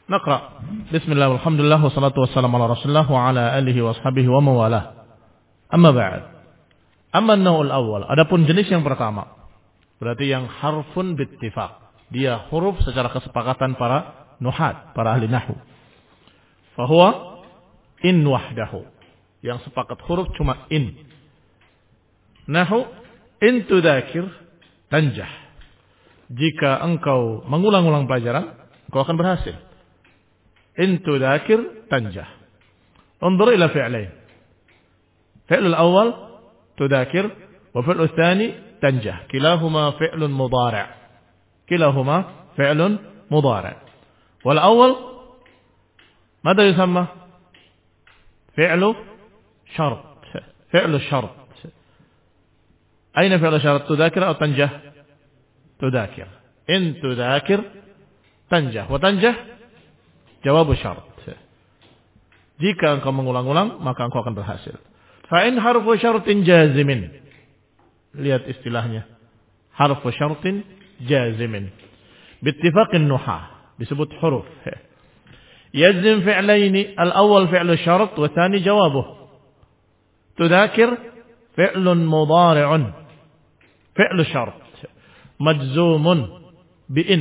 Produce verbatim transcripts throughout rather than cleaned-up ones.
Naqra. Bismillah, alhamdulillah, wassalatu wassalamu ala rasulillah wa ala alihi wa ashabihi wa mawalah. Amma ba'd. Amma an-naw'ul awwal. Adapun jenis yang pertama, berarti yang harfun bittifaq. Dia huruf secara kesepakatan para nuhat, para ahli nahwu. Fahuwa in wahdahu. Yang sepakat huruf cuma in. Nahu in tudakir tanjah. Jika engkau mengulang-ulang pelajaran, engkau akan berhasil. In tudakir tanjah. Unzur ila fi'lain. Fi'lul awal tudakir wa fi'lul tsani tanjah. Kilahuma fi'lun mudhari'. Kilahuma fi'lun mudhari'. Wal awal ماذا يسمى؟ فعل شرط. فعل الشرط. أين فعل الشرط؟ تذاكر أو تنجح؟ تذاكر. إن تذاكر تنجح. وتنجح جواب الشرط. Jika engkau mengulang-ulang, maka engkau akan berhasil. Fa'in harfu syartin jazimin. Lihat istilahnya. Harfu syartin jazimin. Bittifaqin nuhah. Disebut huruf. يجزم فعلين الأول فعل الشرط والثاني جوابه. تذاكر فعل مضارع فعل الشرط مجزوم بإن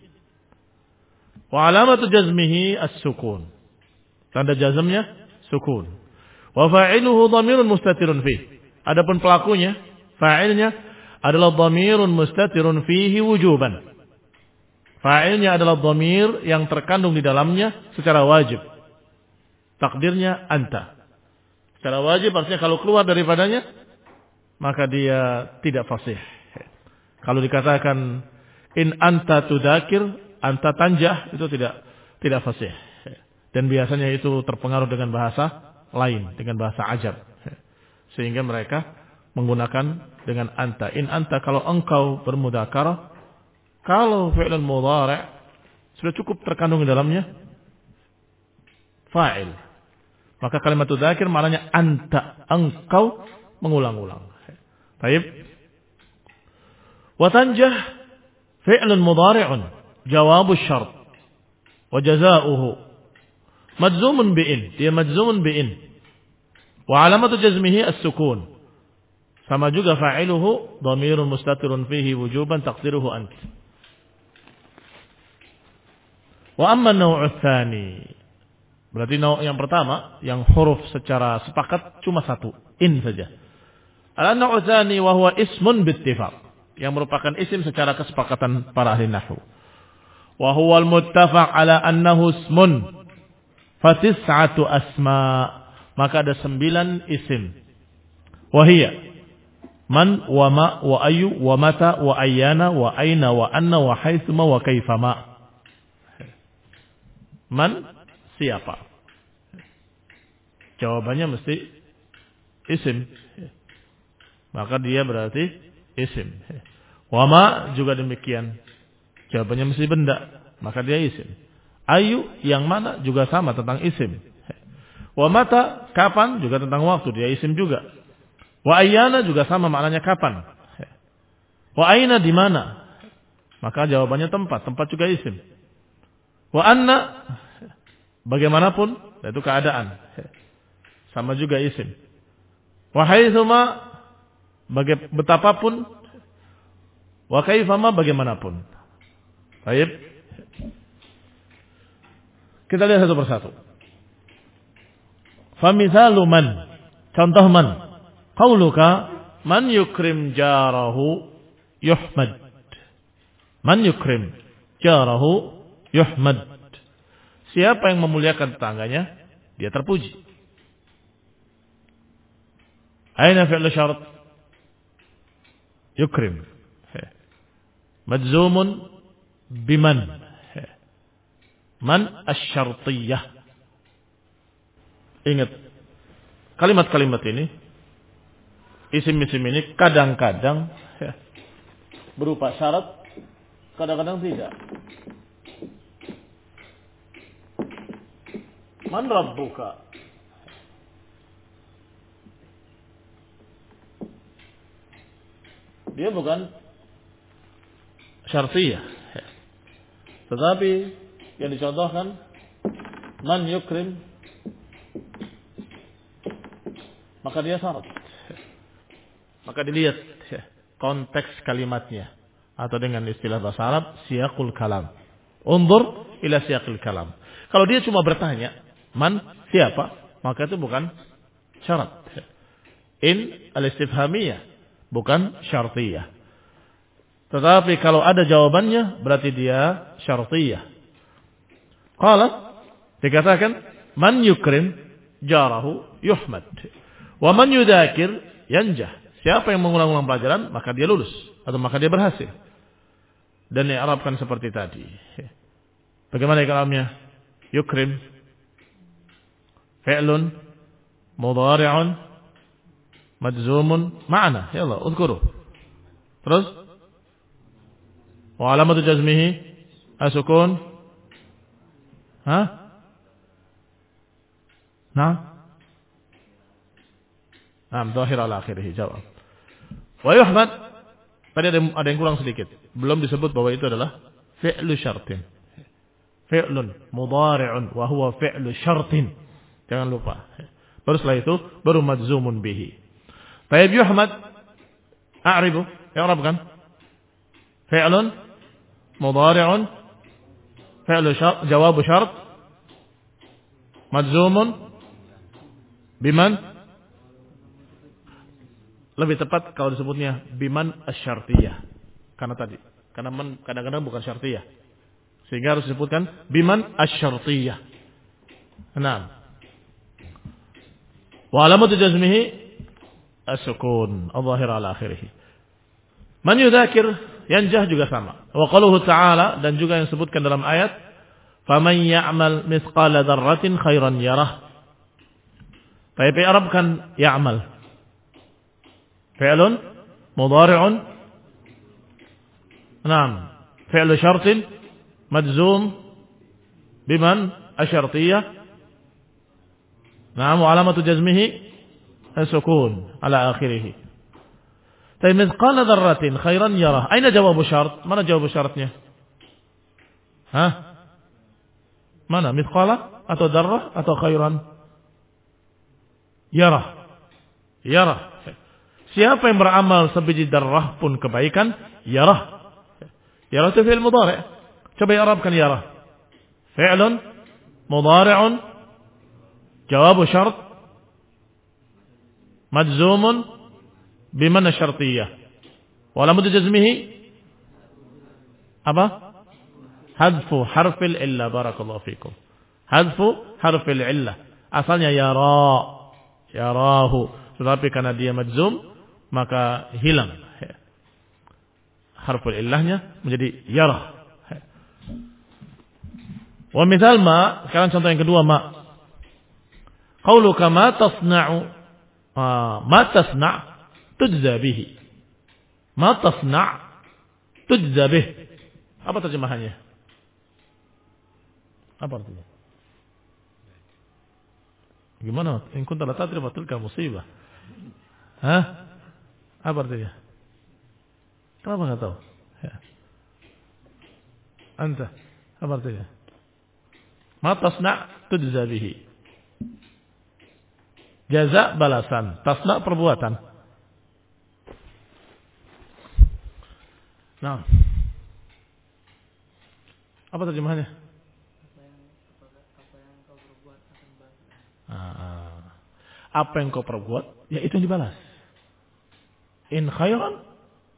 وعلامة جزمه السكون. Tanda jazmnya sukun. وفاعله ضمير مستتر فيه. Adapun pelakunya, fa'ilnya adalah dhamirun mustatirun fihi wujuban. Fa'ilnya adalah dhamir yang terkandung di dalamnya secara wajib. Takdirnya anta. Secara wajib artinya kalau keluar daripadanya, maka dia tidak fasih. Kalau dikatakan in anta tudakir, anta tanjah, itu tidak tidak fasih. Dan biasanya itu terpengaruh dengan bahasa lain, dengan bahasa ajab. Sehingga mereka menggunakan dengan anta. In anta, kalau engkau bermudzakarah. Kalau fi'lun mudhari' sudah cukup terkandung di dalamnya fa'il. Maka kalimat dzakir maknanya anta, engkau mengulang-ulang. Baik. Wa tanjah fi'lun mudhari'un jawabu syart wa jazaohu majzumun bi'in. Dia majzumun bi'in. Wa alamatu jazmihi as-sukun. Sama juga fa'iluhu dhamirun mustatirun fihi wujuban taqdiruhu ant. Wa amma an-naw'u tsani. Berarti naw' yang pertama yang huruf secara sepakat cuma satu, in saja. Al-naw'u tsani wa huwa ismun bittifaq, yang merupakan isim secara kesepakatan para ahli nahwu. Wa huwa al-muttafaq ala annahu ismun fa tis'atu asma. Maka ada sembilan isim. Wa hiya man wa ma wa ayu wa mata wa ayyana wa aina wa anna wa haitsuma wa kaifama. Man, siapa? Jawabannya mesti isim. Maka dia berarti isim. Wama juga demikian. Jawabannya mesti benda. Maka dia isim. Ayu yang mana juga sama tentang isim. Wamata kapan juga tentang waktu. Dia isim juga. Wa ayyana juga sama maknanya kapan. Wa aina di mana. Maka jawabannya tempat. Tempat juga isim. Wa anna bagaimanapun itu keadaan. Sama juga isim. Wa haitsuma baga- betapapun. Wa kaifama bagaimanapun. Baik. Kita lihat satu persatu. Famithalu man. Contoh man. Qauluka man yukrim jarahu yuhmad. Man yukrim jarahu yuhmad. Siapa yang memuliakan tetangganya, dia terpuji. Aina fi'lu syarat? Yukrim. Majzumun biman. Man asy-syartiyah. Ingat, kalimat-kalimat ini, isim-isim ini kadang-kadang berupa syarat, kadang-kadang tidak. Man rabbuka? Dia bukan syartiyah. Tetapi yang dicontohkan Man yukrim, maka dia syarat. Maka dilihat konteks kalimatnya. Atau dengan istilah bahasa Arab, siyaqul kalam. Undur ila siyaqul kalam. Kalau dia cuma bertanya, man, siapa? Maka itu bukan syarat. In al-istifhamiyah, bukan syartiyah. Tetapi kalau ada jawabannya, berarti dia syartiyah. Qala, dikatakan, man yukrim jarahu yuhmad. Wa man yudakir yanjah. Siapa yang mengulang-ulang pelajaran, maka dia lulus. Atau maka dia berhasil. Dan diarabkan seperti tadi. Bagaimana i'rabnya? Yukrim. Fi'lun. Mudhari'un. Majzumun. Ma'na. Ya Allah, udhkuru. Terus. Wa alamatu jazmihi. Asukun. Hah? Nah. Nah, dhahir ala akhirih. Jawab. Wa yuhmad. Tadi ada, ada yang kurang sedikit. Belum disebut bahwa itu adalah fi'lu syartin. Fi'lun mudhari'un wa huwa fi'lu syartin. Jangan lupa. Baru setelah itu baru majzumun bihi. Tayyib yuhmad a'ribu, i'rabkan. Fi'lun mudhari'un fi'lu syart, jawab syart majzumun biman. Lebih tepat kalau disebutnya biman asyartiyah. Karena tadi. Karena man kadang-kadang bukan syartiyah. Sehingga harus disebutkan biman asyartiyah. Naam. Wa alamatu jazmihi as-sukun. Al-zahir ala akhirih. Man yudhakir yanjah juga sama. Wa qaluhu ta'ala, dan juga yang disebutkan dalam ayat, faman ya'mal mithqala dzarratin khairan yarah. Baik, i'rabkan ya'mal. فعل مضارع نعم فعل شرط مجزوم بمن الشرطية نعم وعلامة جزمه السكون على آخره. طيب مثقال ذرة خيرا يراه. أين جواب شرط؟ mana jawab syaratnya? Hah? Mana? Mithqala atau darrah atau khairan? Yarah. Yarah. Siapa yang beramal sebiji darrah pun kebaikan, yarah. Yarah itu fi'il mudhari'. Coba i'rabkan yarah. Fi'lun mudhari'un jawab syart majzumun biman syartiyah. Wa alamatu jazmihi apa? Hadfu harfil illa. Barakallahu fikum. Hadfu harfil illa. Asalnya yara. Yarahu. Tetapi karena dia majzum, maka hilang harful illahnya menjadi yarah. Wa misal ma, sekarang contoh yang kedua ma. Qauluka ma tasna'u ma tasna' tujza bihi. Ma tasna' tujza bih. Apa terjemahannya? Apa artinya? Gimana? In kunta la tadri fa tilka musibah. Hah? Apa artinya? Kenapa enggak tahu? Ya. Anta, apa artinya? Ma tasna' tujza bihi. Jaza balasan, tasna' perbuatan. Nah. Apa terjemahannya? Apa yang kau perbuat, ya itu yang dibalas. In khairan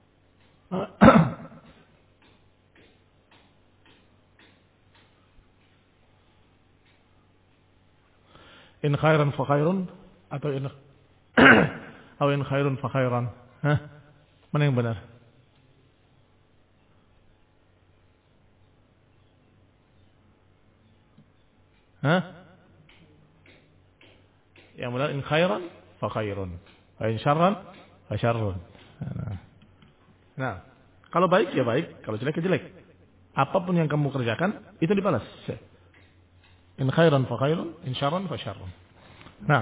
in khairan fa khairun atau in atau in khairun fa khairan. Hah? Mana yang benar? Hah? Yang benar in khairan fa khairun. Wa in syarran fa syarrun. Nah, kalau baik ya baik, kalau jelek ya jelek. Apapun yang kamu kerjakan itu dibalas. In khairan fa khairun, in syarran fa syarrun. Nah.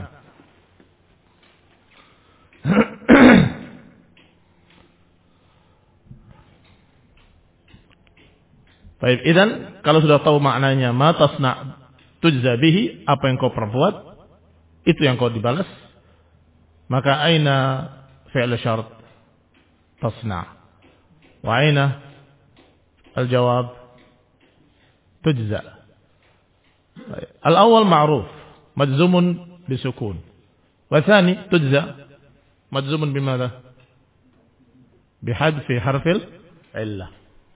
Baik, idzan kalau sudah tahu maknanya ma tasna tujza bihi, apa yang kau perbuat itu yang kau dibalas. Maka aina fi'l syart tasna' wa aina al-jawab tujza. Al-awwal ma'ruf majzumun bisukun, wa tsani tujza majzumun bimadha? Bihadfi harfil illah.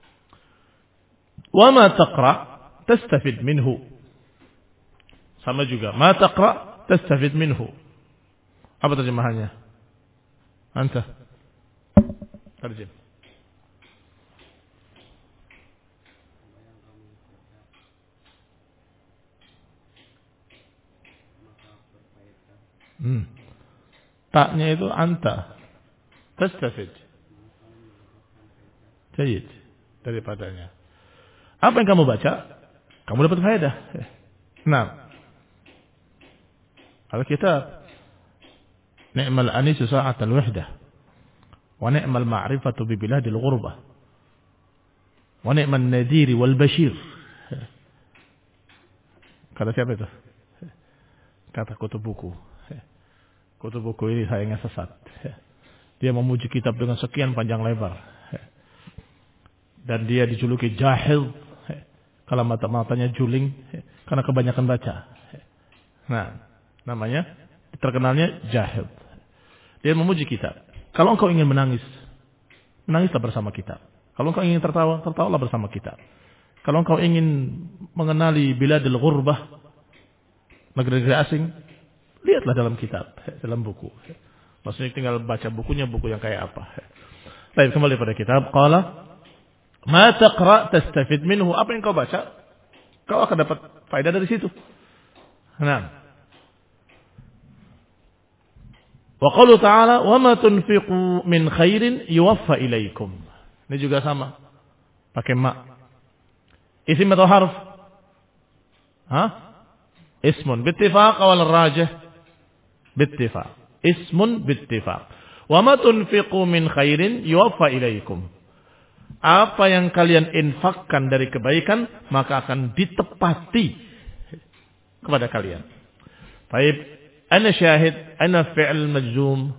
Wa ma taqra tastafid minhu. Sama juga, ma taqra tastafid minhu. Apa terjemahannya? Anta terjem. Hmm. Taknya itu anta tastafid. Jayid daripadanya. Apa yang kamu baca, kamu dapat faedah. Nah, Al-Kitab ni'mal anisu sa'atal wahdah wa ni'mal ma'rifatu bi biladil ghurbah wa ni'man nadhiri wal bashir. Kata siapa itu? Kata kutub buku. Kutub buku ini sayangnya sesat. Dia memuji kitab dengan sekian panjang lebar. Dan dia dijuluki jahil. Kalau mata-matanya juling karena kebanyakan baca. Nah, namanya terkenalnya jahil. Dia memuji kitab. Kalau engkau ingin menangis, menangislah bersama kitab. Kalau engkau ingin tertawa, tertawalah bersama kitab. Kalau engkau ingin mengenali biladil ghurbah, negeri-negeri asing, lihatlah dalam kitab, dalam buku. Maksudnya tinggal baca bukunya, buku yang kayak apa. Baik, kembali pada kitab. Qala ma taqra tastafid minhu. Apa yang kau baca, kau akan dapat faedah dari situ. Nah, wa qalu ta'ala wa ma tunfiqu min khairin yuwaffa ilaikum. Ini juga sama, pakai ma. Isim atau harf? Hah? Ismun bittifaq wal rajih? Bittifaq. Ismun bittifaq. Wa ma tunfiqu min khairin yuwaffa ilaikum. Apa yang kalian infakkan dari kebaikan, maka akan ditepati kepada kalian. Baik, ana syahid, ana fi'l majzum,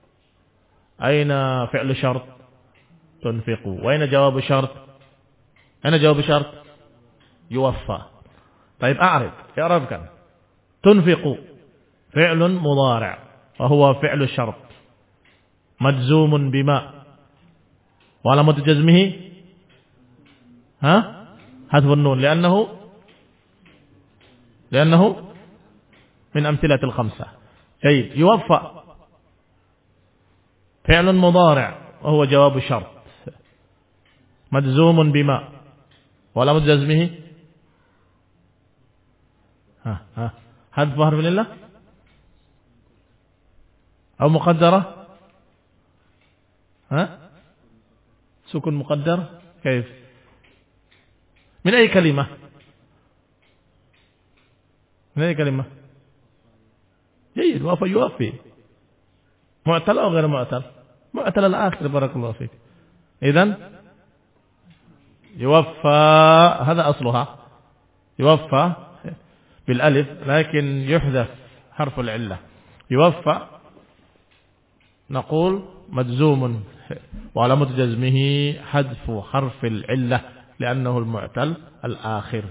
aina fi'l syart tunfiqu, wa aina jawab syart? Ana jawab syart yuwaffa. Baik, a'rif, i'rabkan. Tunfiqu fi'lun mudhari' wa huwa fi'l syart majzumun bima وعلامة جزمه ها حذف النون لأنه لأنه من أمثلة الخمسة. جيد. يوفى فعل مضارع وهو جواب الشرط مجزوم بما وعلامة جزمه ها ها حذف حرف لله أو مقدرة ها سكون مقدر كيف من أي كلمة من أي كلمة جيد. وفى يوفي معتل أو غير معتل؟ معتل الآخر بارك الله فيك. إذن يوفى هذا أصلها يوفى بالألف لكن يحذف حرف العلة. يوفى نقول مجزوم وعلامة جزمه حذف حرف العلة لأنه المعتل الآخر.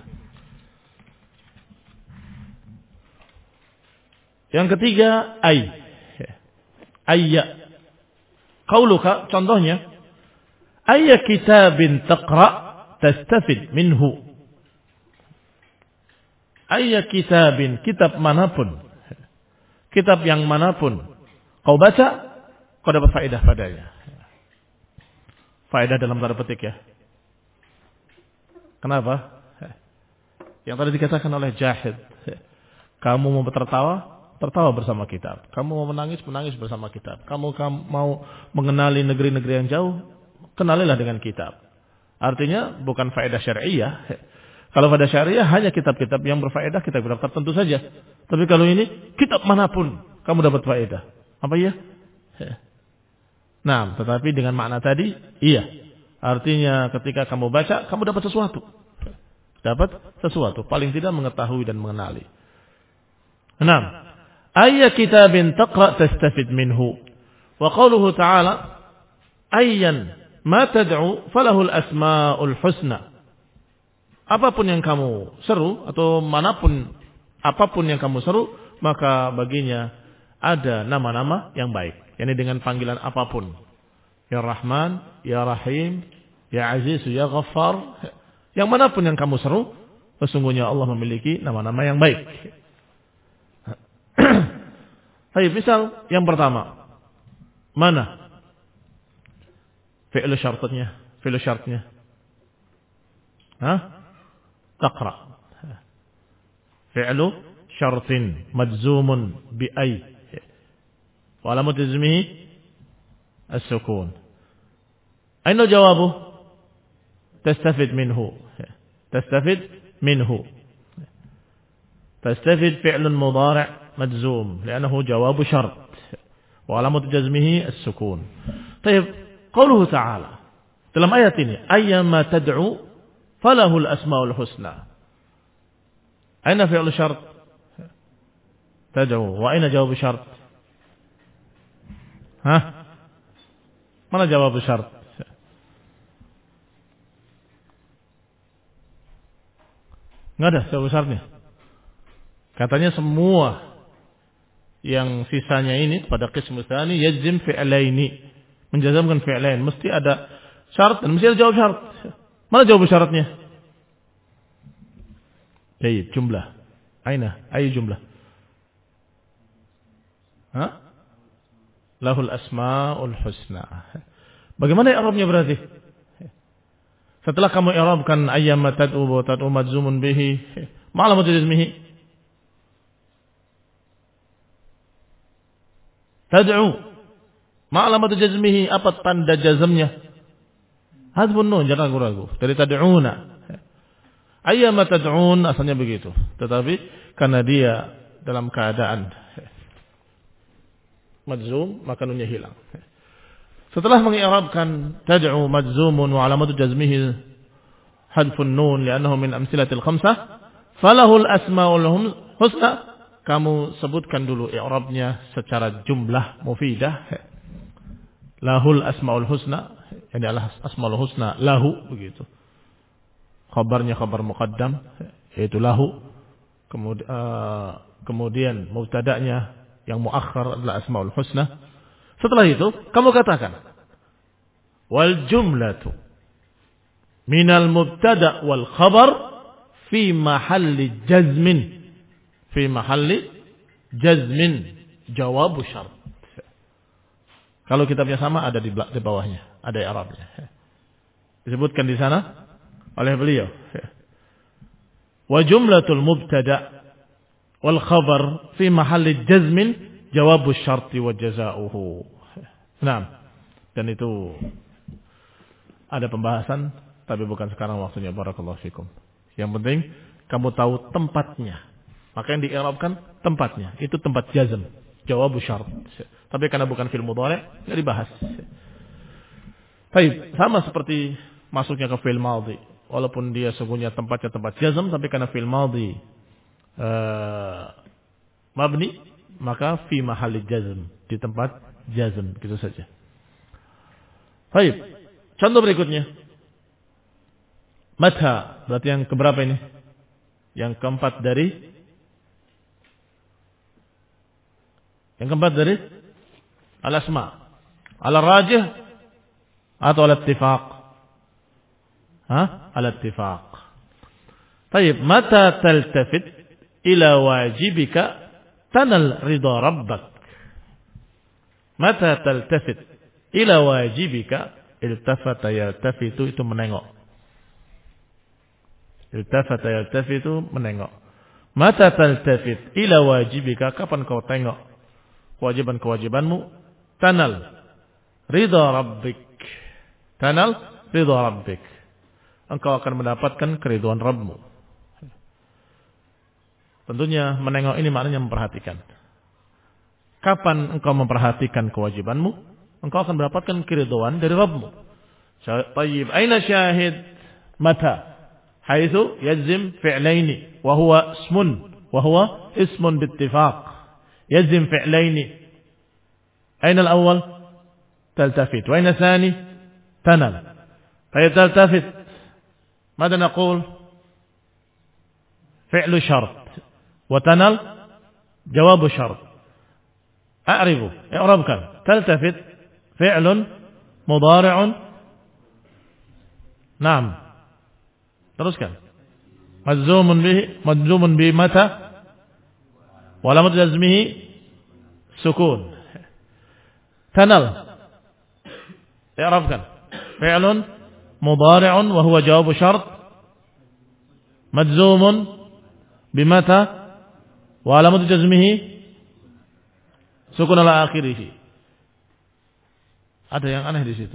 Yang ketiga ay. Ayya. Qauluka, contohnya ayya kitabin taqra tastafid minhu. Ayya kitabin, kitab manapun, kitab yang manapun kau baca, kau dapat faedah padanya. Faedah dalam tanda petik ya. Kenapa? Yang tadi dikatakan oleh Jahid. Kamu mau tertawa, tertawa bersama kitab. Kamu mau menangis, menangis bersama kitab. Kamu, kamu mau mengenali negeri-negeri yang jauh, kenalilah dengan kitab. Artinya bukan faedah syariah. Kalau faedah syariah hanya kitab-kitab yang berfaedah, kitab-kitab tertentu saja. Tapi kalau ini, kitab manapun kamu dapat faedah. Apa iya? Nah, tetapi dengan makna tadi, iya. Artinya ketika kamu baca, kamu dapat sesuatu. Dapat sesuatu, paling tidak mengetahui dan mengenali. Enam. Ayya kitabin taqra tastafid minhu. Wa qawluhu ta'ala ayyan ma tad'u falahul asma'ul husna. Apapun yang kamu seru atau manapun apapun yang kamu seru, maka baginya ada nama-nama yang baik. Yani dengan panggilan apapun. Ya Rahman, Ya Rahim, Ya Aziz, Ya Ghaffar. Yang manapun yang kamu seru, sesungguhnya Allah memiliki nama-nama yang baik. Baik, misal yang pertama. Mana? Fi'lu syartnya. Fi'lu syartnya. Hah? Taqra. Fi'lu syartin. Majzumun bi'ay. Wa alamat jazmihi as-sukun. Aina jawabuh? Tastafid minhu. Tastafid minhu. Tastafid fi'lun mudhari' مجزوم لأنه جواب شرط وعلامة جزمه السكون. طيب قوله تعالى dalam ayat ini أيما تدعو فله الأسماء الحسنى. أين فعل شرط؟ تدعو. وأين جواب شرط؟ ها؟ mana jawab syarat? Enggak ada jawab syaratnya. Katanya semua yang sisanya ini pada qism tsani yajzim fi'laini, menjazamkan fi'lain, mesti ada syarat dan mesti ada jawab syarat. Mana jawab syaratnya? Baik, jumlah. Aina? Ayu jumlah? Ha? Lahul asmaul husna. Bagaimana i'rabnya berarti? Setelah kamu i'rabkan ayyama tad'u wa tad'u majzumun bihi, ma'alamat jazmihi tad'u. Ma'alamat jazmihi, apa tanda jazmnya? Hadfun nun, jangan ragu-ragu. Dari tad'una. Ayyama tad'un asalnya begitu. Tetapi karena dia dalam keadaan majzum, maka nunnya hilang. Setelah mengi'rabkan tad'u majzumun wa alamatu jazmihi hadfun nun li'annahu min amsilatil khamsah, falahul asmaul husna. Kamu sebutkan dulu i'rabnya secara jumlah mufidah. Lahul asmaul husna, yani Allah asmaul husna lahu begitu. Khabarnya khabar muqaddam yaitu lahu. Kemudian, uh, kemudian mubtada'nya yang muakhir adalah asmaul husna. Setelah itu kamu katakan wal jumlatu minal mubtada' wal khabar fi mahalli jazmin. Fi mahalli jazmin jawab syarat. Kalau kitabnya sama ada di, di bawahnya, ada i'rabnya. Disebutkan di sana oleh beliau. Wa jumlatul mubtada' wal khabar fi mahalli jazmin jawab syarat wa jazaohu. Nah, dan itu ada pembahasan tapi bukan sekarang waktunya. Barakallahu fikum. Yang penting kamu tahu tempatnya. Maka yang di'irabkan tempatnya. Itu tempat jazm. Jawab syarat. Tapi karena bukan fi'il mudhari' tidak dibahas. Baik, sama seperti masuknya ke fi'il madhi. Walaupun dia sesungguhnya tempatnya tempat jazm, tapi karena fi'il madhi uh, mabni, maka fi mahalli jazm. Di tempat jazm. Gitu saja. Baik. Contoh berikutnya. Mata. Berarti yang keberapa ini? Yang keempat dari Yang keempat dari al-asma. Al-rajih atau al-ittifaq? Hah? Al-ittifaq. Tayyib, mata taltafit ila wajibika tanal ridha rabbak. Mata taltafit ila wajibika iltafata yaltafitu, itu menengok. Iltafata yaltafitu, menengok. Mata taltafit ila wajibika, kapan kau tengok kewajiban-kewajibanmu, tanal ridha rabbik. Tanal ridha rabbik. Engkau akan mendapatkan keridhaan Rabbmu. Tentunya menengok ini maknanya memperhatikan. Kapan engkau memperhatikan kewajibanmu, engkau akan mendapatkan keridhaan dari Rabbmu. Tayyib, aina syahid? Mata? haitsu yajzim fi'laini wa huwa ismun wa huwa ismun bittifaq yajzim fi'laini. Aina al-awwal? Taltafit. Wa aina thani? Tanal. Fa taltafit. ماذا نقول؟ فعل شرط وتنل جواب شرط. أعربوا إعرابك تلتفت فعل مضارع نعم teruskan مجزوم به مجزوم بمتى وعلامة جزمه سكون. تنل إعرابك فعل مضارع وهو جواب شرط مجزوم بمتى وعلامة جزمه sukun ala akhirih. Ada yang aneh di situ.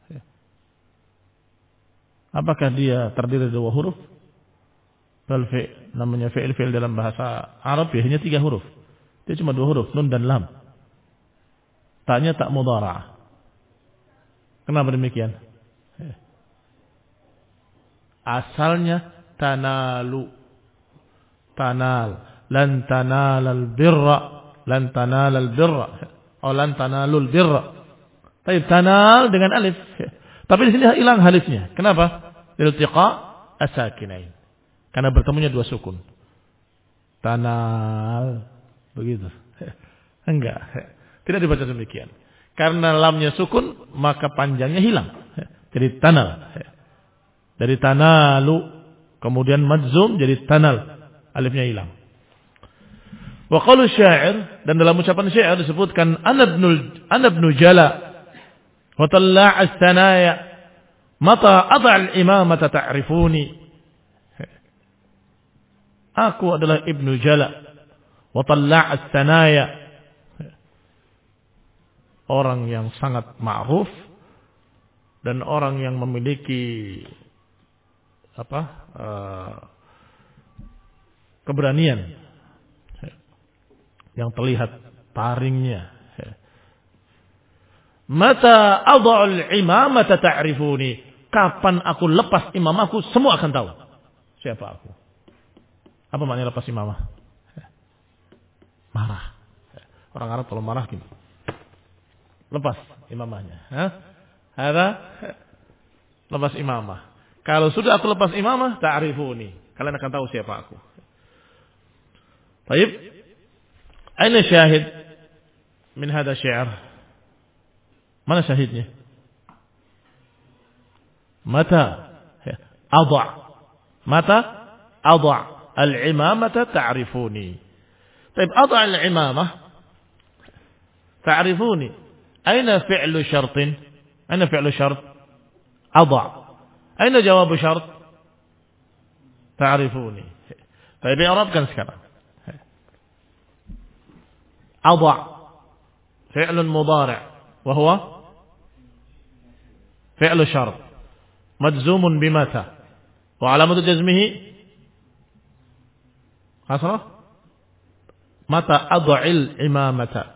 Apakah dia terdiri dari dua huruf? Bal fi' namanya fi'il fi'il dalam bahasa Arab ya hanya tiga huruf. Dia cuma dua huruf, nun dan lam. Taknya tak mudhara'. Kenapa demikian? Asalnya tanalu. Tanal. Lan tanalal birra. Lan tanalal birra. Atau lan tanalul birra. Tapi tanal dengan alif. Tapi di sini hilang alifnya. Kenapa? Iltiqa as-sakinain. Karena bertemunya dua sukun. Tanal. Begitu. Enggak. Tidak dibaca demikian. Karena lamnya sukun, maka panjangnya hilang. Jadi tanal. Dari tanalu, kemudian majzum jadi tanal, alifnya hilang. Wa qalu syair, dan dalam ucapan syair disebutkan ana ibnul ana ibnu jala wa talla' as-sanaya mata adha al-imamata ta'rifuni. Aku adalah ibnu jala wa talla' as-sanaya, orang yang sangat ma'ruf dan orang yang memiliki apa uh, keberanian yang terlihat taringnya. Mata adha'ul imamata ta'rifuni, kapan aku lepas imamahku semua akan tahu siapa aku. Apa maknanya lepas imamah? Marah. Orang Arab kalau marah gini, lepas imamahnya. Ada lepas imamah. Kalau sudah aku lepas imamah, ta'rifuni, kalian akan tahu siapa aku. Baik. Aina syahid min hadha syi'r? Mana syahidnya? Mata adha. Mata adha al-imamata ta'rifuni. Baik, adha al-imamah ta'rifuni. Aina fi'lu syartin? Aina fi'lu syart? Adha. Aina jawab syarat? Ta'rifuni. Baik, i'rabkan sekarang. Adha fi'lun mudhari' wa huwa fi'lu syart majzumun bimata wa alamatu jazmihi kasrah. Mata adha'il imamata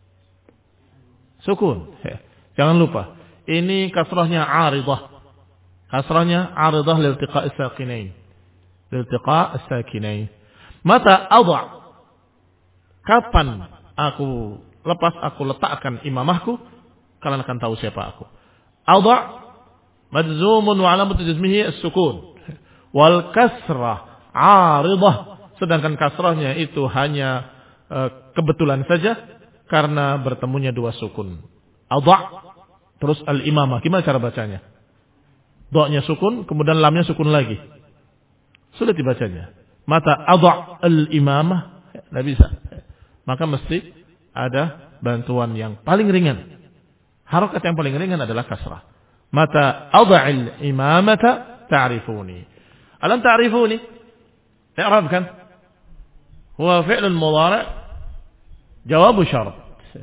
sukun. Jangan lupa, ini kasrahnya 'aridah. Kasrahnya aridah liltiqa' as-sakinain. Liltiqa' as-sakinain. Mata adha, kapan aku lepas aku letakkan imamahku, kalian akan tahu siapa aku. Adha majzumun wa alamatu jazmihi as-sukun. Wal kasrah aridah, sedangkan kasrahnya itu hanya uh, kebetulan saja karena bertemunya dua sukun. Adha terus al-imamah. Gimana cara bacanya? Dha-nya sukun, kemudian lamnya sukun lagi. Sulit dibacanya. Mata adha al-imamah, tidak bisa. Maka mesti ada bantuan yang paling ringan. Harakat yang paling ringan adalah kasrah. Mata adha al-imamata ta'rifuni. Alam ta'rifuni? I'rabkan. Huwa fi'lun mudhari' jawab syarat.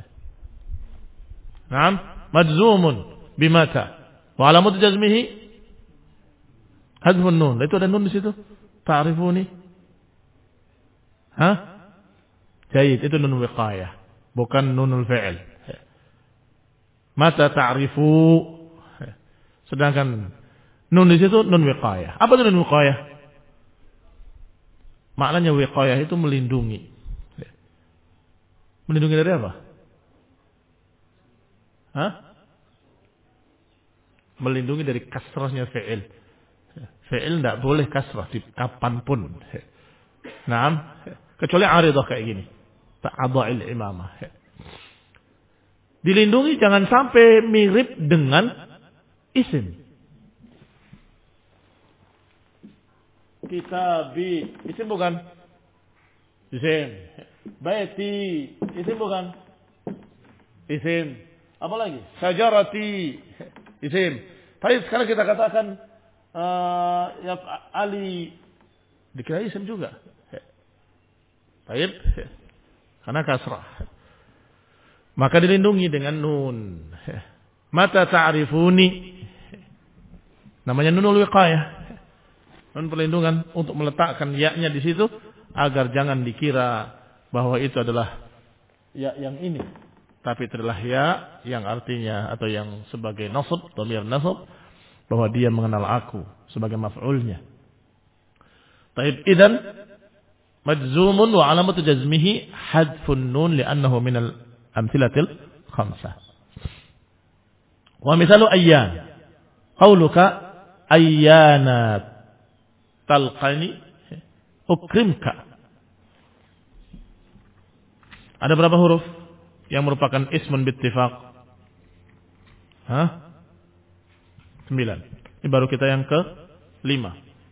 Naam, majzumun bimata wa alamatu jazmihi hadfun nun. Itu ada nun di situ. Ta'rifuni. Hah? Jayid, itu nun wiqayah, bukan nunul fi'il. Mata ta'rifu. Sedangkan nun di situ nun wiqayah. Apa itu nun wiqayah? Maknanya wiqayah itu melindungi. Melindungi dari apa? Hah? Melindungi dari kasrahnya fi'il. Fi'il tidak boleh kasrah di kapanpun. Naam, kecuali aridah kayak gini. Ta'adha'il imamah. Dilindungi jangan sampai mirip dengan isim. Kitabi, isim bukan? Isim. Baiti, isim bukan? Isim. Apa lagi? Syajarati, isim. Tapi sekarang kita katakan uh, ya Ali, dikira isim juga. Baik, karena kasrah. Maka dilindungi dengan nun. Mata ta'rifuni. Namanya nunul wiqayah. Nun perlindungan untuk meletakkan ya-nya di situ agar jangan dikira bahwa itu adalah ya yang ini. Tapi itu adalah ya yang artinya atau yang sebagai nasab, dhamir nasab, bahwa dia mengenal aku sebagai maf'ulnya. Taib idzan majzumun wa alamatu jazmihi hadfun nun li'annahu minal amthilatil khamsah. Wa mithalu ayyan. Qauluka ayyana talqani ukrimka. Ada berapa huruf yang merupakan ismun bittifaq? Hah? Sembilan. Ini baru kita yang ke lima.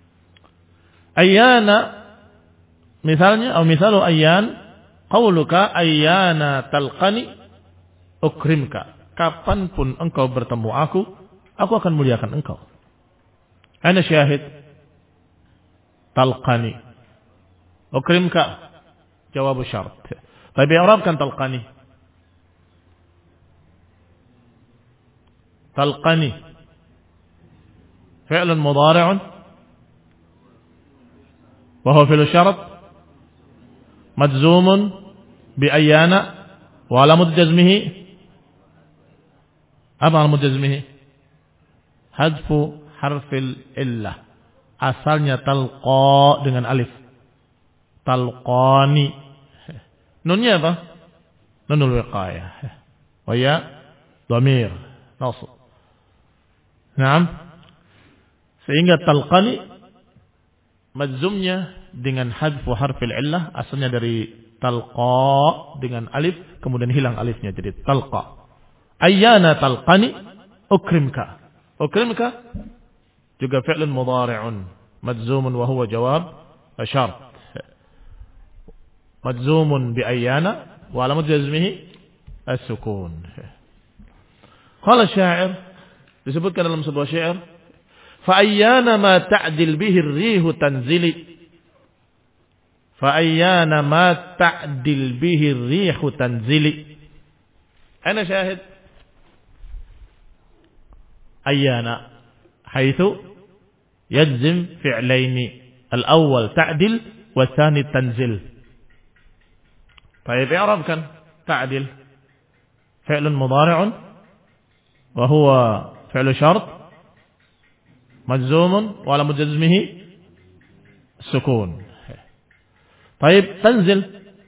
Ayyana, misalnya, atau misalu ayyan, qauluka ayyana talqani ukrimka. Kapanpun engkau bertemu aku, aku akan muliakan engkau. Ana syahid. Talqani. Ukrimka. Jawab syarat. Tapi i'rabkan talqani. Talqani. Fi'lun mudhari'un. Wa huwa fi'lu syarat. Majzumun bi ayyana wa alamatu jazmihi. Apa alamatu jazmihi? Hadfu harfil illah. Asalnya talqa dengan alif. Talqani. Nunnya apa? Nunul wiqayah. Wa ya dhamir nasb. Naam. Sehingga talqani majzumnya dengan hadfu harfil illah, asalnya dari talqa dengan alif, kemudian hilang alifnya jadi talqa. Ayyana talqani ukrimka. Ukrimka juga fi'lun mudhari'un majzumun wa huwa jawab syart. Majzumun bi ayyana wa alamat jazmihi as-sukun. Qala syair, disebutkan dalam sebuah syair, fa ayyana ma ta'dil bihi ar-rihu tanzili. Fa ayyana ma ta'dil bihi ar-rihu tanzili. Ana syahid. Ayyana حيث يجزم فعلين الأول تعدل والثاني تنزل. طيب اعرب كان تعدل فعل مضارع وهو فعل شرط مجزوم وعلامة جزمه السكون. طيب تنزل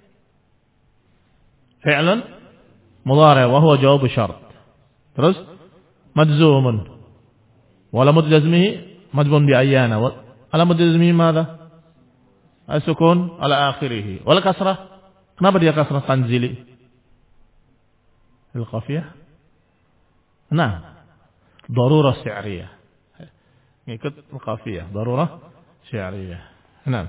فعل مضارع وهو جواب شرط terus مجزوم ولمد جزمه مجزوم بأيانا ولمد جزمه ماذا؟ السكون على آخره ولا كسرة. Kenapa dia kasrah tanzili? Al-qafiyah. Nah, darurah syi'riyah. Ngikut al-qafiyah, darurah syi'riyah. Nah.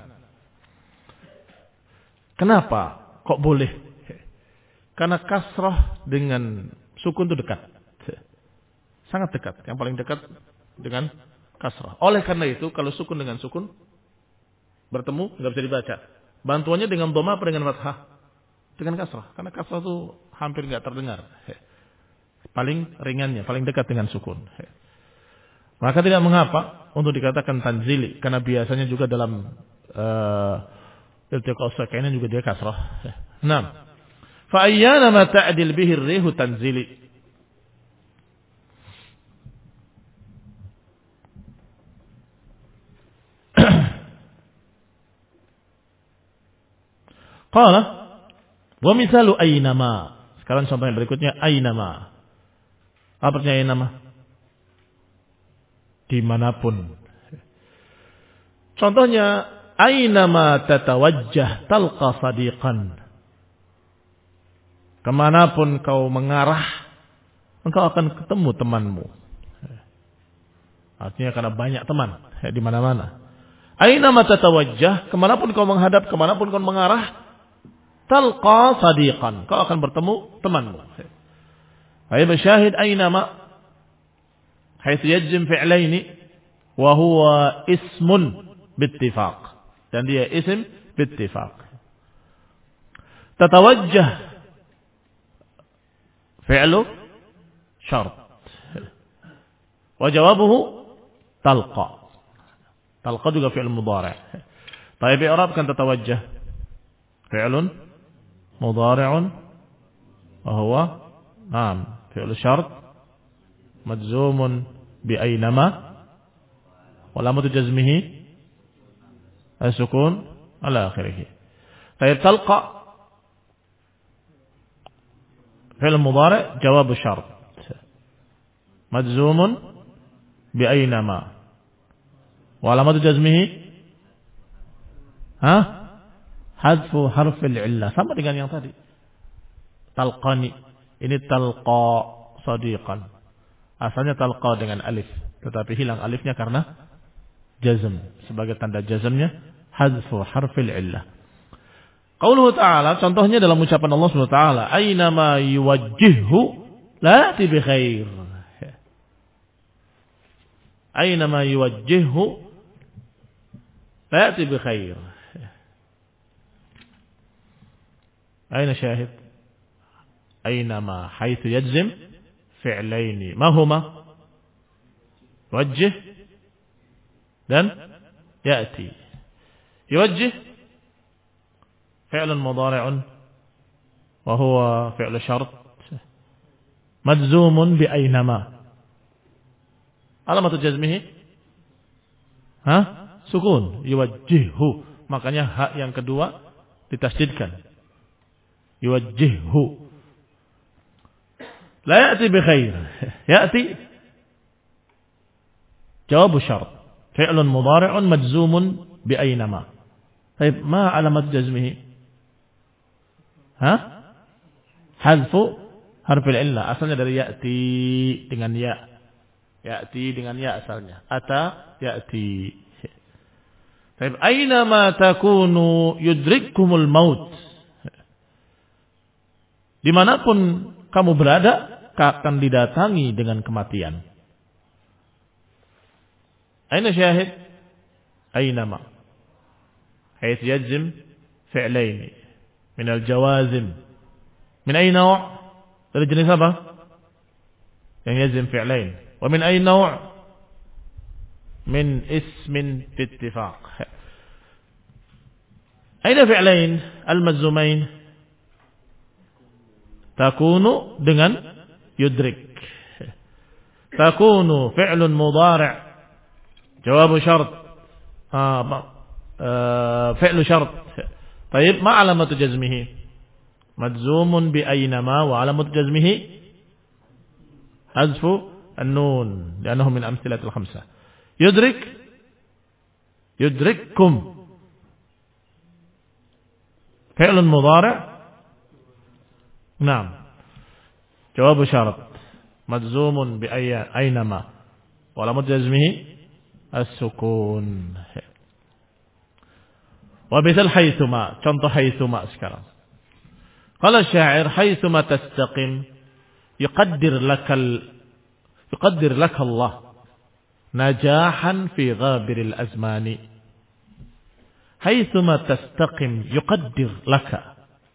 Kenapa kok boleh? Karena kasrah dengan sukun itu dekat. Sangat dekat, yang paling dekat dengan kasrah. Oleh karena itu, kalau sukun dengan sukun bertemu, nggak bisa dibaca. Bantuannya dengan dhamma apa dengan fathah? Dengan kasrah. Karena kasrah itu hampir nggak terdengar. Paling ringannya, paling dekat dengan sukun. Maka tidak mengapa untuk dikatakan tanzili, karena biasanya juga dalam iltiqa sakainan juga dia kasrah. Nah, fa ayyana ma ta'dil bihi ar-rihu tanzili. Qala wa misalu aynama. Sekarang contoh yang berikutnya aynama. Apa artinya aynama? Dimanapun. Contohnya aynama tatawajjah talqa sadiqan. Kemanapun kau mengarah, engkau akan ketemu temanmu. Artinya karena banyak teman di mana-mana. Aynama tatawajjah, kemanapun kau menghadap, kemanapun kau mengarah, talqa sadiqan, kau akan bertemu temanmu. Ayat syahid aynama haitsu yajzim fi'laini wa huwa ismun bittifaq, dan dia isim bittifaq. Tatawajjah fi'lu syart wa jawabuhu talqa. Talqa juga fi'l mudhari'. Tapi i'rab kan tatawajjah fi'lun mudhari'un wa huwa na'am fi'l syart majzumun bi aynama wa lamatu jazmihi as-sukun ala akhirih. Tapi talqa fi'l mudhari' jawab syart majzumun bi aynama wa lamatu jazmihi ha hadfu harfil illah, sama dengan yang tadi. Talqani, ini talqa sadiqan. Asalnya talqa dengan alif, tetapi hilang alifnya karena jazm. Sebagai tanda jazmnya hadfu harfil illah. Qauluhu ta'ala, contohnya dalam ucapan Allah Subhanahu wa taala, aina ma yuwajjihhu la ya'ti bi khair. Aina ma yuwajjihhu la ya'ti bi khair. Aina syahid? Aina ma haitsu yajzim fi'laini. Ma huma? Wajjih dan ya'ti. Yuwajjih fi'lun mudhari'un wa huwa fi'lu syart majzumun bi aynama. Alamatu jazmihi ha? Sukun. Yuwajjihhu. Makanya hak yang kedua ditasydidkan. Yuwajjihhu. La ya'ti bi khair. Ya'ti jawab syart. Fi'lun mudhari'un majzumun bi aynama. Baik, ma alamat jazmihi? Ha? Hadfu harfil illah. Asalnya dari ya'ti dengan ya. Ya'ti dengan ya asalnya. Ata ya'ti. Baik, aina ma takunu yudrikkumul maut. Dimanapun kamu berada, akan didatangi dengan kematian. Aina syahid? Aynama. Haitsu yajzim fi'laini min al-jawazim. Min ay naw'? Dari jenis apa? Yang yajzim fi'lain. Wa min ay naw'? Min ismin bittifaq. Aina fi'lain al-majzumain? Takunu dengan yudrik. Takunu fi'lun mudhari' jawab syart. Ah, fi'lu syart. Baik, ma alamatu jazmihi? Majzumun bi aynama wa alamatu jazmihi hazfu an-nun li'annahu min amthilatil khamsah. Yudrik yudrikkum fi'lun mudhari' Naam. Jawab syarat. Majzumun bi ayya aynama. Wa alamat jazmihi as-sukun. Wa misal haitsuma, contoh haitsuma sekarang. Qala syair haitsuma tastaqim yuqaddir lakal yuqaddir lakallah najahan fi ghabiril azmani. Haitsuma tastaqim yuqaddir laka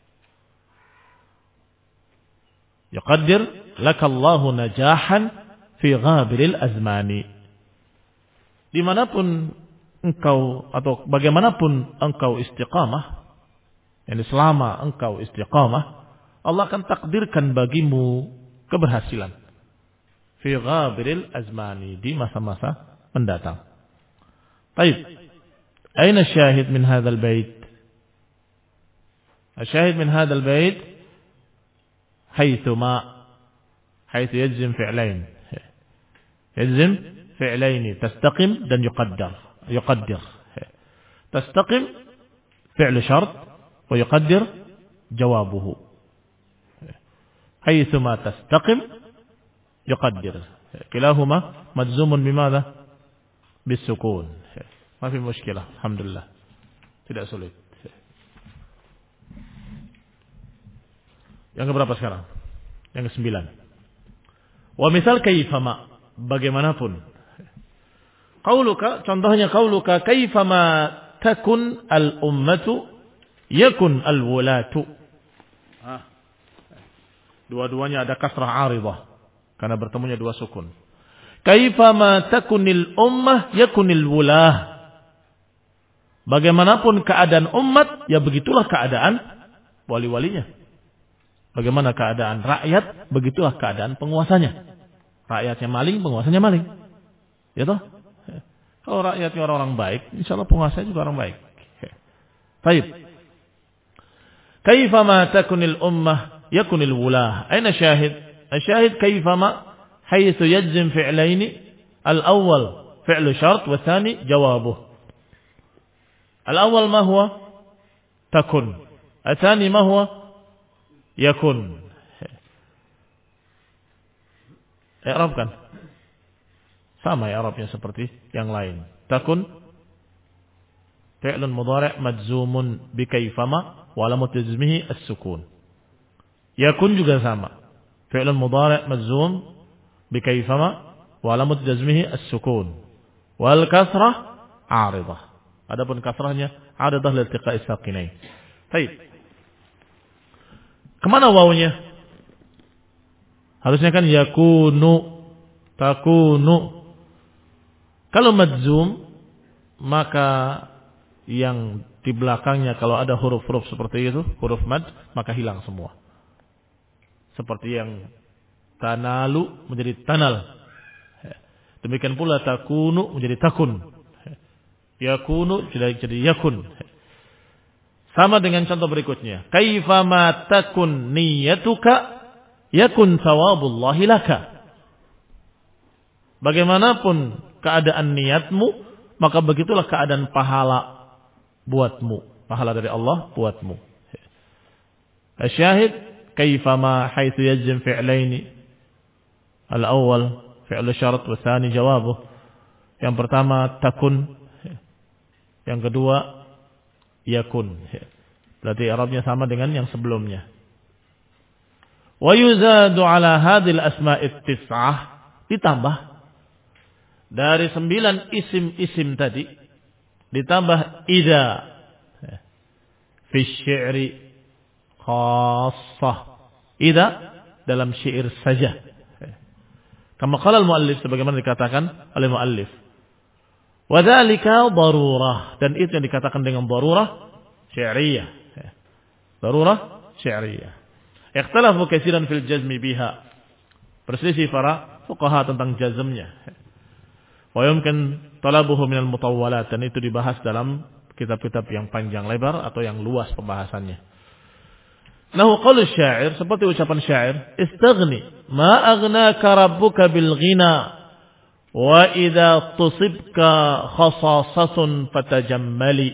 Yuqaddir lakallahu najahan fi ghabiril azmani. Dimanapun engkau atau bagaimanapun engkau istiqamah, yani selama engkau istiqamah, Allah akan takdirkan bagimu keberhasilan. Fi ghabiril azmani, di masa-masa mendatang. Baik. Aina syahid min hadzal bait? Asyahid min hadzal bait haitsuma haitsu yajzim fi'lain. Yajzim fi'laini tastaqim dan yuqaddar. Yuqaddir. Tastaqim fi'l syart wa yuqaddir jawabuhu. Haitsuma tastaqim yuqaddir. Kilahuma majzumun bimadha? Bisukun. Ma fi mushkilah. Alhamdulillah. Tidak sulit. Yang keberapa sekarang? Yang kesembilan. Wa misal kaifama, bagaimanapun. Qauluka, contohnya qauluka kaifama takun al-ummatu yakun al-wulatu. Ah. Dua-duanya ada kasrah aridah karena bertemunya dua sukun. Kaifama takunil ummah yakunil wulah. Bagaimanapun keadaan umat, ya begitulah keadaan wali-walinya. Bagaimana keadaan rakyat, begitulah keadaan penguasanya. Rakyatnya maling, penguasanya maling. Ya toh? Kalau rakyatnya orang-orang baik, insyaallah penguasanya juga orang baik. Baik. Kaifama takunil ummah yakunil wulah. Aina syahid? Syahid kaifama haitsu yajzim fi'laini al-awwal fi'lu syart wa tsani jawabuh. Al-awwal ma huwa? Takun. Al-tsani ma huwa? Yakun. I'rab kan? Sama i'rabnya seperti yang lain. Takun fi'lun mudhari' majzumun bi kaifama wa alamat jazmihi as-sukun. Yakun juga sama. Fi'lun mudhari' majzum bi kaifama wa alamat jazmihi as-sukun. Wal kasrah 'aridah. Adapun kasrahnya 'aridah li iltiqa'i saqinain. Baik. Kemana wawunya? Harusnya kan yakunu, takunu. Kalau madzum, maka yang di belakangnya kalau ada huruf-huruf seperti itu, huruf mad, maka hilang semua. Seperti yang tanalu menjadi tanal. Demikian pula takunu menjadi takun. Yakunu jadi jadi yakun. Sama dengan contoh berikutnya. Kaifama takun niyatuka yakun thawabullahi laka. Bagaimanapun keadaan niatmu, maka begitulah keadaan pahala buatmu. Pahala dari Allah buatmu. Asyahid kaifama haitsu yajzim fi'laini. Al-awwal fi'lu syarat wa tsani jawabuh. Yang pertama takun. Yang kedua yakun. Berarti Arabnya sama dengan yang sebelumnya. Wa yuzadu ala hadhil asma'it tis'ah, ditambah dari sembilan isim-isim tadi ditambah idza fi syi'ri khassah. Idza dalam syair saja. Kama qala al-muallif, sebagaimana dikatakan oleh muallif. Wa dzalika darurah, dan itu yang dikatakan dengan darurah syi'riyah. Darurah syi'riyah. Ikhtalafu katsiran fil jazmi biha. Perselisih para fuqaha tentang jazmnya. Wa yumkin talabuhu minal mutawwalat, dan itu dibahas dalam kitab-kitab yang panjang lebar atau yang luas pembahasannya. Nahu qalu syair, seperti ucapan syair, istaghni ma aghnaka rabbuka bil ghina wa idza tusibka khasasatun fatajammali.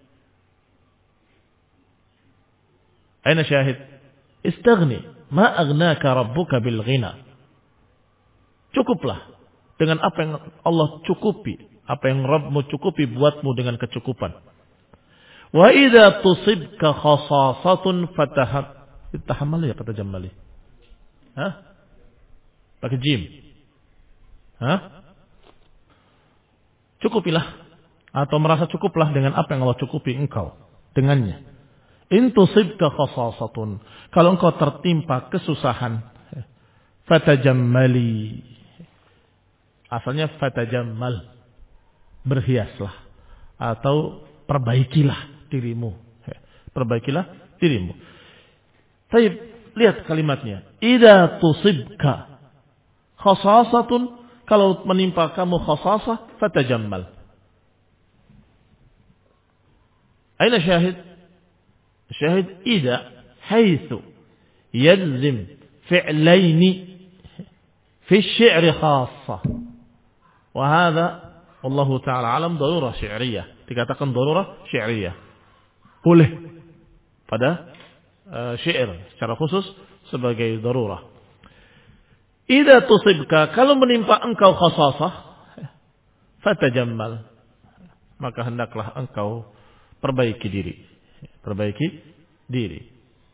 Aina syahid? Istaghni ma aghnaka rabbuka bil ghina. Cukuplah dengan apa yang Allah cukupi, apa yang Rabbmu cukupi buatmu dengan kecukupan. Wa idza tusibka khasasatun fatahab tahammali ya fatajammali. Hah? Pakai jim. Hah? Cukupilah atau merasa cukuplah dengan apa yang Allah cukupi engkau dengannya. In tusibka khasasatun, kalau engkau tertimpa kesusahan, fatajammali. Asalnya fatajammal, berhiaslah atau perbaikilah dirimu. Perbaikilah dirimu. Baik, lihat kalimatnya. Idza tusibka khasasatun, kalau menimpa kamu khasasah, fatajammal. Aina syahid? Syahid idza haitsu yalzim fi'laini fi asy-syi'ri khassah. Wa hadha wallahu ta'ala alam darurah syi'riyah. Dikatakan darurah syi'riyah. Boleh pada uh, syair secara khusus sebagai darurah. Idza tusibka, kalau menimpa engkau khasasah, fatajammal, maka hendaklah engkau perbaiki diri. Perbaiki diri.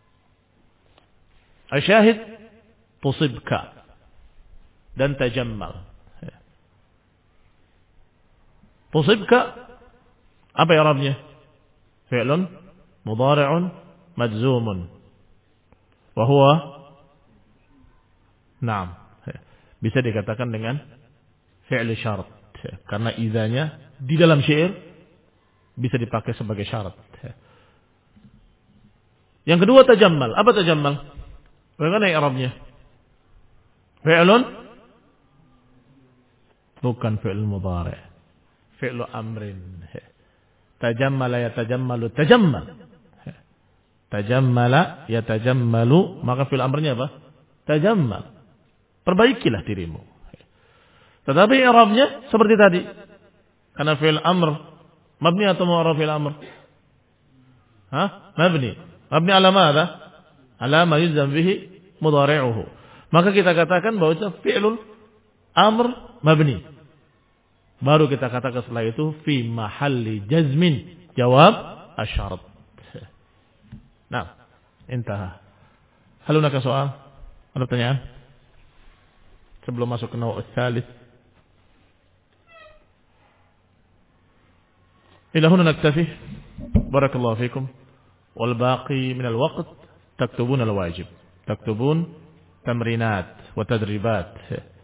Asyahid tusibka dan tajammal. Tusibka apa i'rabnya? Fi'lun mudhari'un majzumun. Wa huwa na'am. Bisa dikatakan dengan fi'l syarat. Karena idzanya di dalam syair bisa dipakai sebagai syarat. Yang kedua tajammal. Apa tajammal? Bagaimana i'rabnya? Fi'lun bukan fi'l mudhari'. Fi'lu amrin. Tajammala yatajammalu tajammal. Tajammala yatajammalu, maka fi'l amrnya apa? Tajammal. Perbaikilah dirimu. Tetapi i'rabnya seperti tadi. Karena fi'l amr mabni atau mu'rab fi'l amr? Hah? Mabni. Mabni ala madza? Ala ma yuzam bihi mudhari'uhu. Maka kita katakan bahwa itu fi'lul amr mabni. Baru kita katakan setelah itu fi mahalli jazmin jawab asyarat. Nah, intaha. Hal hunaka soal? Ada pertanyaan? Sebelum masuk ke naw' ats-tsalits. Ila huna naktafi. Barakallahu fikum. Wal baqi min al-waqt taktubun al-wajib. Taktubun tamrinat wa tadribat.